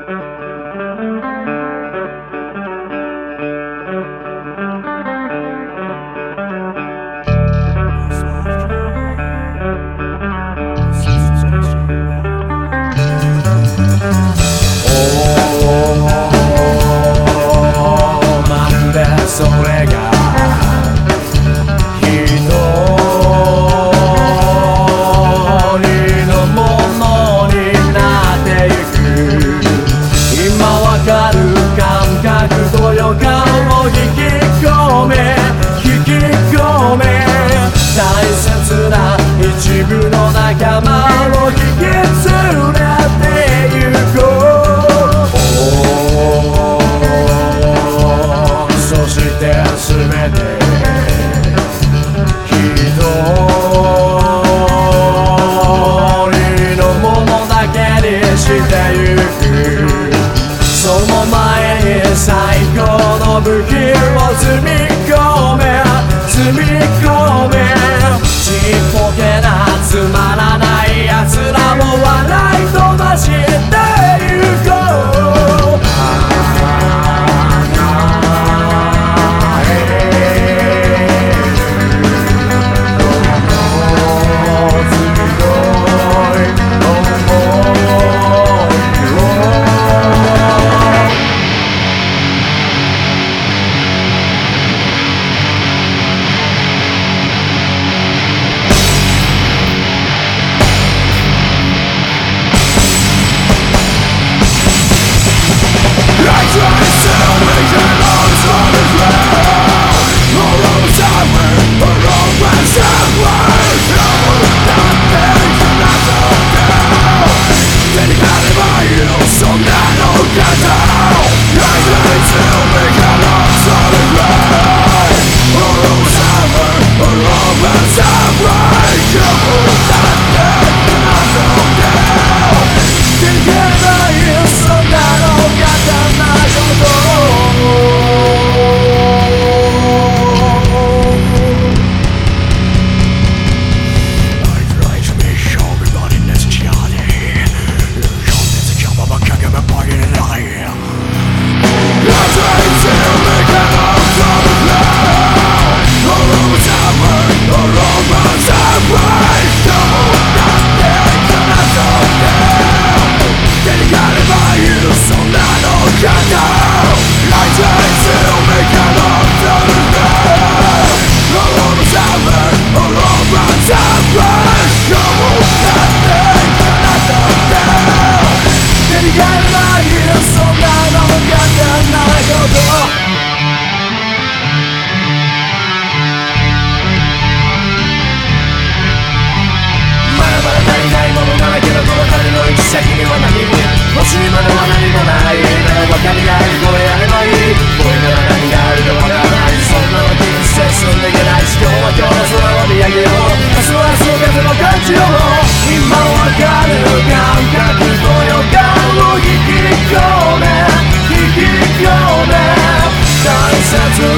それが一人のものになってゆく。今わかる感覚と予感を引き込め大切な一部の仲間を引き連れてゆこう。そして全て一人のものだけにしてゆく。その前に最高の武器を積み込めちっぽけなつまらない奴らも笑い飛ばしてゆこう。先には何欲しいものは何もないなら分かりないこれやればいいこれから何があるか分からないそんなの気にして進んでいけないし今日は今日の空を見上げよう明日は明日の風も感じよう今分かる感覚と予感を引き込め大切